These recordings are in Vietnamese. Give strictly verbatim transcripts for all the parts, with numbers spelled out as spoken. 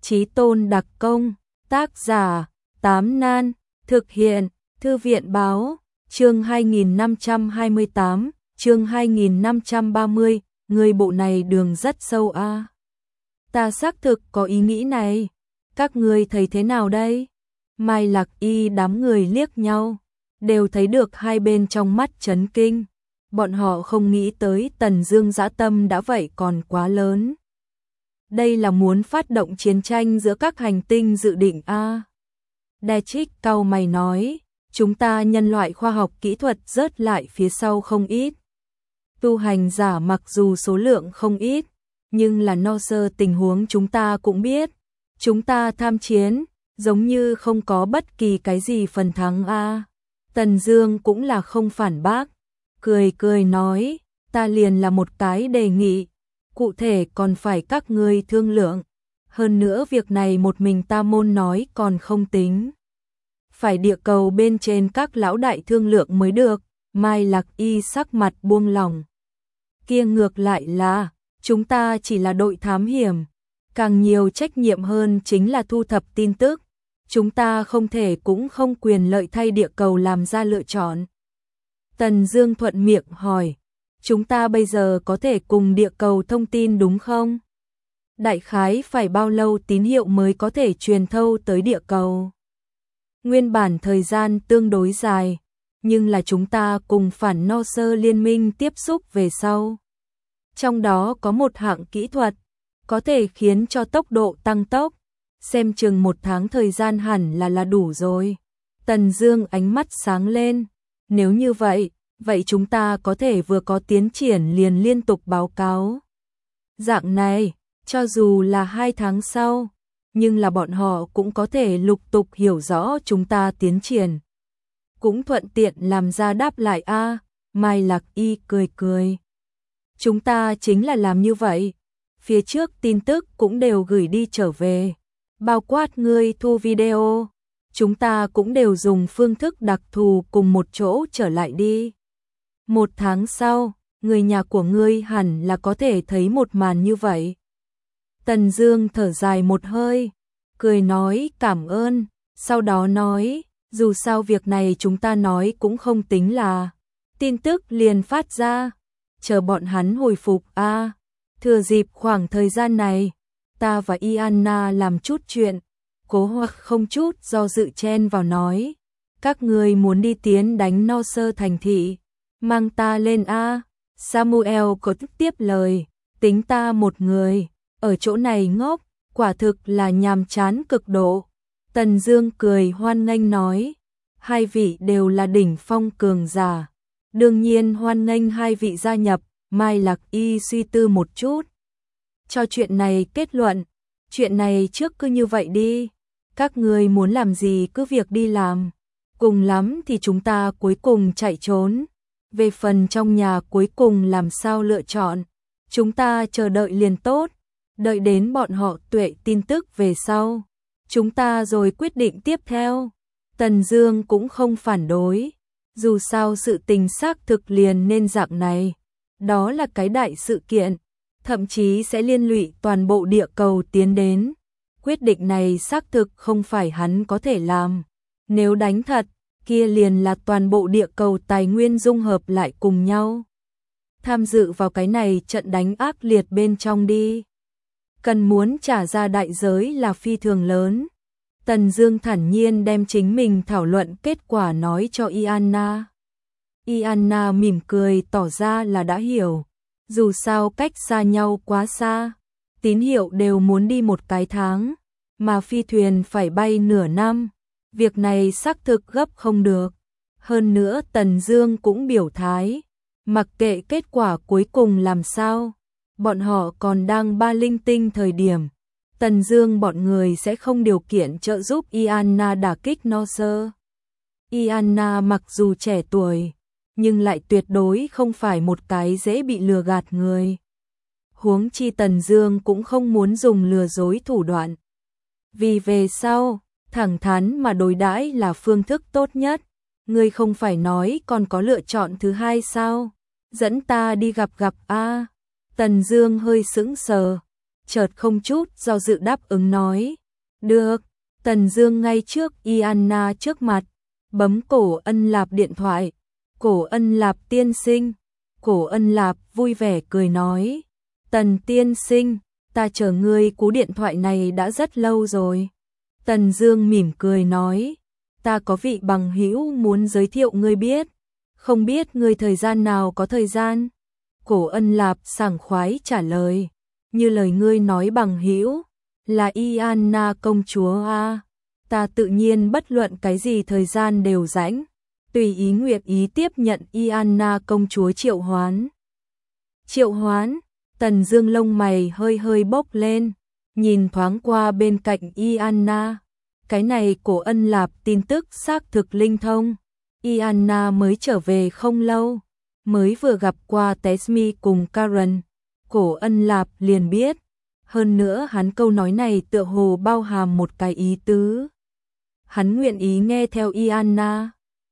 Chí tôn đặc công, tác giả, Tám Nan, thực hiện, Thư viện báo, chương hai nghìn năm trăm hai mươi tám, chương hai nghìn năm trăm ba mươi, người bộ này đường rất sâu a. À. Ta xác thực có ý nghĩ này, các ngươi thấy thế nào đây? Mai Lạc Y đám người liếc nhau, đều thấy được hai bên trong mắt chấn kinh. Bọn họ không nghĩ tới Tần Dương dã tâm đã vậy còn quá lớn. Đây là muốn phát động chiến tranh giữa các hành tinh dự định a. À. Detrick cau mày nói, chúng ta nhân loại khoa học kỹ thuật rớt lại phía sau không ít. Tu hành giả mặc dù số lượng không ít, nhưng là no sơ tình huống chúng ta cũng biết. Chúng ta tham chiến, giống như không có bất kỳ cái gì phần thắng a. À. Tần Dương cũng là không phản bác, cười cười nói, ta liền là một cái đề nghị, cụ thể còn phải các ngươi thương lượng. Hơn nữa việc này một mình ta môn nói còn không tính. Phải địa cầu bên trên các lão đại thương lượng mới được. Mai Lạc Y sắc mặt buông lỏng. Kia ngược lại là, chúng ta chỉ là đội thám hiểm. Càng nhiều trách nhiệm hơn chính là thu thập tin tức. Chúng ta không thể cũng không quyền lợi thay địa cầu làm ra lựa chọn. Tần Dương thuận miệng hỏi, chúng ta bây giờ có thể cùng địa cầu thông tin đúng không? Đại khái phải bao lâu tín hiệu mới có thể truyền thâu tới địa cầu? Nguyên bản thời gian tương đối dài, nhưng là chúng ta cùng phản no sơ liên minh tiếp xúc về sau. Trong đó có một hạng kỹ thuật, có thể khiến cho tốc độ tăng tốc, xem chừng một tháng thời gian hẳn là là đủ rồi. Tần Dương ánh mắt sáng lên, nếu như vậy, vậy chúng ta có thể vừa có tiến triển liền liên tục báo cáo. Dạng này, cho dù là hai tháng sau, nhưng là bọn họ cũng có thể lục tục hiểu rõ chúng ta tiến triển. Cũng thuận tiện làm ra đáp lại a. À. Mai Lạc Y cười cười. Chúng ta chính là làm như vậy. Phía trước tin tức cũng đều gửi đi trở về. Bao quát ngươi thu video. Chúng ta cũng đều dùng phương thức đặc thù cùng một chỗ trở lại đi. Một tháng sau, người nhà của ngươi hẳn là có thể thấy một màn như vậy. Tần Dương thở dài một hơi, cười nói cảm ơn, sau đó nói, dù sao việc này chúng ta nói cũng không tính là. Tin tức liền phát ra, chờ bọn hắn hồi phục a. À, thừa dịp khoảng thời gian này, ta và Ianna làm chút chuyện. Cố Hoặc không chút do dự chen vào nói, các ngươi muốn đi tiến đánh no sơ thành thị, mang ta lên a. À. Samuel có tức tiếp lời, tính ta một người, ở chỗ này ngốc, quả thực là nhàm chán cực độ. Tần Dương cười hoan nghênh nói, hai vị đều là đỉnh phong cường giả, đương nhiên hoan nghênh hai vị gia nhập. Mai Lạc Y suy tư một chút, cho chuyện này kết luận, chuyện này trước cứ như vậy đi, các ngươi muốn làm gì cứ việc đi làm, cùng lắm thì chúng ta cuối cùng chạy trốn, về phần trong nhà cuối cùng làm sao lựa chọn, chúng ta chờ đợi liền tốt, đợi đến bọn họ tuệ tin tức về sau, chúng ta rồi quyết định tiếp theo. Tần Dương cũng không phản đối, dù sao sự tình xác thực liền nên dạng này, đó là cái đại sự kiện, thậm chí sẽ liên lụy toàn bộ địa cầu tiến đến. Quyết định này xác thực không phải hắn có thể làm, nếu đánh thật, kia liền là toàn bộ địa cầu tài nguyên dung hợp lại cùng nhau. Tham dự vào cái này trận đánh ác liệt bên trong đi. Cần muốn trả ra đại giới là phi thường lớn. Tần Dương thản nhiên đem chính mình thảo luận kết quả nói cho Ianna. Ianna mỉm cười tỏ ra là đã hiểu. Dù sao cách xa nhau quá xa, tín hiệu đều muốn đi một cái tháng, mà phi thuyền phải bay nửa năm. Việc này xác thực gấp không được. Hơn nữa Tần Dương cũng biểu thái, mặc kệ kết quả cuối cùng làm sao, bọn họ còn đang ba linh tinh thời điểm, Tần Dương bọn người sẽ không điều kiện trợ giúp Ianna đả kích no sơ. Ianna mặc dù trẻ tuổi, nhưng lại tuyệt đối không phải một cái dễ bị lừa gạt người. Huống chi Tần Dương cũng không muốn dùng lừa dối thủ đoạn. Vì về sau, thẳng thắn mà đối đãi là phương thức tốt nhất. Ngươi không phải nói còn có lựa chọn thứ hai sao? Dẫn ta đi gặp gặp a. À. Tần Dương hơi sững sờ, chợt không chút do dự đáp ứng nói. Được, Tần Dương ngay trước Iana trước mặt, bấm Cổ Ân Lạp điện thoại. Cổ Ân Lạp tiên sinh. Cổ Ân Lạp vui vẻ cười nói. Tần tiên sinh, ta chờ ngươi cú điện thoại này đã rất lâu rồi. Tần Dương mỉm cười nói. Ta có vị bằng hữu muốn giới thiệu ngươi biết. Không biết ngươi thời gian nào có thời gian? Cổ Ân Lạp sảng khoái trả lời. Như lời ngươi nói bằng hữu là Iana công chúa a. Ta tự nhiên bất luận cái gì thời gian đều rảnh. Tùy ý nguyện ý tiếp nhận Iana công chúa triệu hoán. Triệu hoán? Tần Dương lông mày hơi hơi bốc lên, nhìn thoáng qua bên cạnh Iana. Cái này Cổ Ân Lạp tin tức xác thực linh thông. Iana mới trở về không lâu, mới vừa gặp qua Tesmi cùng Karen. Cổ Ân Lạp liền biết. Hơn nữa hắn câu nói này tựa hồ bao hàm một cái ý tứ. Hắn nguyện ý nghe theo Iana.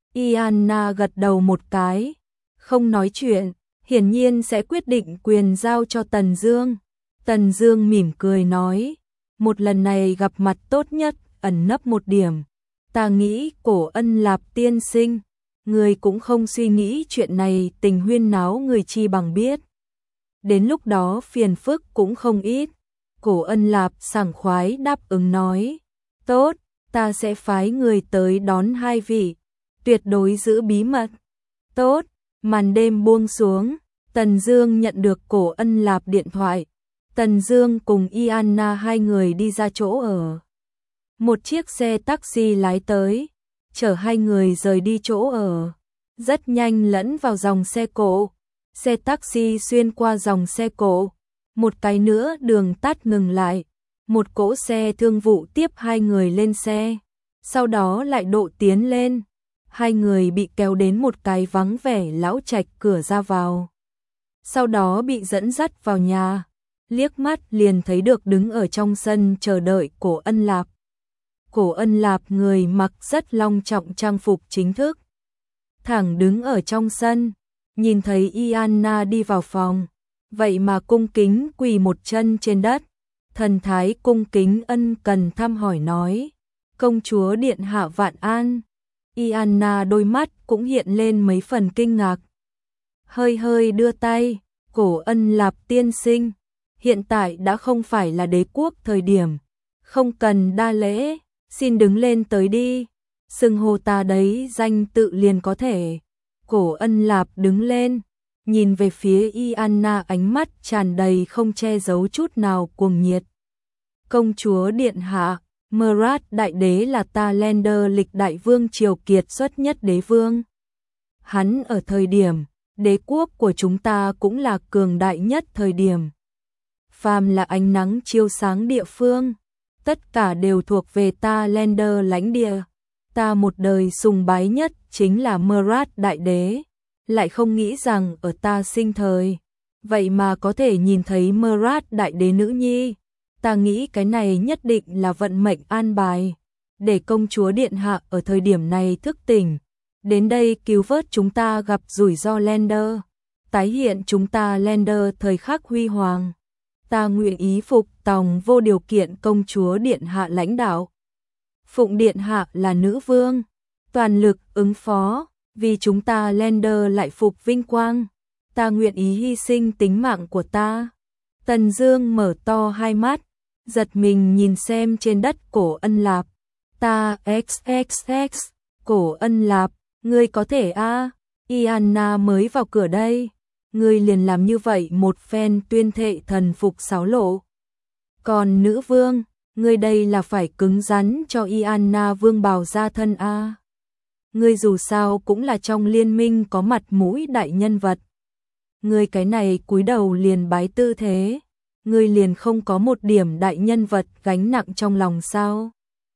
Iana gật đầu một cái, không nói chuyện, hiển nhiên sẽ quyết định quyền giao cho Tần Dương. Tần Dương mỉm cười nói, một lần này gặp mặt tốt nhất ẩn nấp một điểm. Ta nghĩ Cổ Ân Lạp tiên sinh, người cũng không suy nghĩ chuyện này tình huyên náo người chi bằng biết. Đến lúc đó phiền phức cũng không ít. Cổ Ân Lạp sảng khoái đáp ứng nói, tốt, ta sẽ phái người tới đón hai vị, tuyệt đối giữ bí mật. Tốt, màn đêm buông xuống, Tần Dương nhận được Cổ Ân Lạp điện thoại. Tần Dương cùng Iana hai người đi ra chỗ ở. Một chiếc xe taxi lái tới, chở hai người rời đi chỗ ở. Rất nhanh lẫn vào dòng xe cộ. Xe taxi xuyên qua dòng xe cộ. Một cái nữa đường tắt ngừng lại. Một cỗ xe thương vụ tiếp hai người lên xe. Sau đó lại độ tiến lên. Hai người bị kéo đến một cái vắng vẻ lão trạch cửa ra vào. Sau đó bị dẫn dắt vào nhà. Liếc mắt liền thấy được đứng ở trong sân chờ đợi Cổ Ân Lạp. Cổ Ân Lạp người mặc rất long trọng trang phục chính thức. Thẳng đứng ở trong sân, nhìn thấy Iana đi vào phòng, vậy mà cung kính quỳ một chân trên đất. Thần thái cung kính ân cần thăm hỏi nói, công chúa điện hạ vạn an. Iana đôi mắt cũng hiện lên mấy phần kinh ngạc. Hơi hơi đưa tay, Cổ Ân Lạp tiên sinh, hiện tại đã không phải là đế quốc thời điểm, không cần đa lễ, xin đứng lên tới đi, xưng hô ta đấy danh tự liền có thể. Cổ Ân Lạp đứng lên, nhìn về phía Iana ánh mắt tràn đầy không che giấu chút nào cuồng nhiệt. Công chúa điện hạ, Murad đại đế là Talender lịch đại vương triều kiệt xuất nhất đế vương. Hắn ở thời điểm, đế quốc của chúng ta cũng là cường đại nhất thời điểm. Phàm là ánh nắng chiếu sáng địa phương, tất cả đều thuộc về Talender lãnh địa. Ta một đời sùng bái nhất chính là Murad đại đế, lại không nghĩ rằng ở ta sinh thời, vậy mà có thể nhìn thấy Murad đại đế nữ nhi. Ta nghĩ cái này nhất định là vận mệnh an bài, để công chúa điện hạ ở thời điểm này thức tỉnh, đến đây cứu vớt chúng ta gặp rủi ro Lander, tái hiện chúng ta Lander thời khắc huy hoàng. Ta nguyện ý phục tòng vô điều kiện công chúa điện hạ lãnh đạo. Phụng điện hạ là nữ vương, toàn lực ứng phó, vì chúng ta Lander lại phục vinh quang. Ta nguyện ý hy sinh tính mạng của ta. Tần Dương mở to hai mắt, giật mình nhìn xem trên đất Cổ Ân Lạp. Ta xx x, Cổ Ân Lạp, ngươi có thể a? À? Iana mới vào cửa đây, ngươi liền làm như vậy một phen tuyên thệ thần phục sáo lộ. Còn nữ vương, ngươi đây là phải cứng rắn cho Iana vương bào ra thân a. À? Ngươi dù sao cũng là trong liên minh có mặt mũi đại nhân vật. Ngươi cái này cúi đầu liền bái tư thế, ngươi liền không có một điểm đại nhân vật gánh nặng trong lòng sao?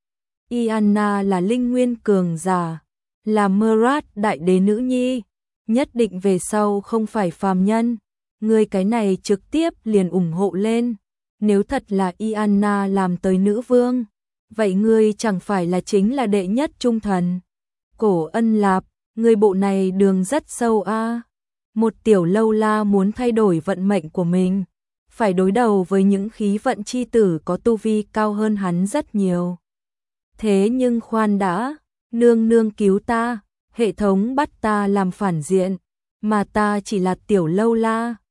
Iana là linh nguyên cường giả, là Murad đại đế nữ nhi, nhất định về sau không phải phàm nhân. Ngươi cái này trực tiếp liền ủng hộ lên. Nếu thật là Iana làm tới nữ vương, vậy ngươi chẳng phải là chính là đệ nhất trung thần. Cổ Ân Lạp, ngươi bộ này đường rất sâu a. À. Một tiểu lâu la muốn thay đổi vận mệnh của mình, phải đối đầu với những khí vận chi tử có tu vi cao hơn hắn rất nhiều. Thế nhưng khoan đã, nương nương cứu ta, hệ thống bắt ta làm phản diện, mà ta chỉ là tiểu lâu la,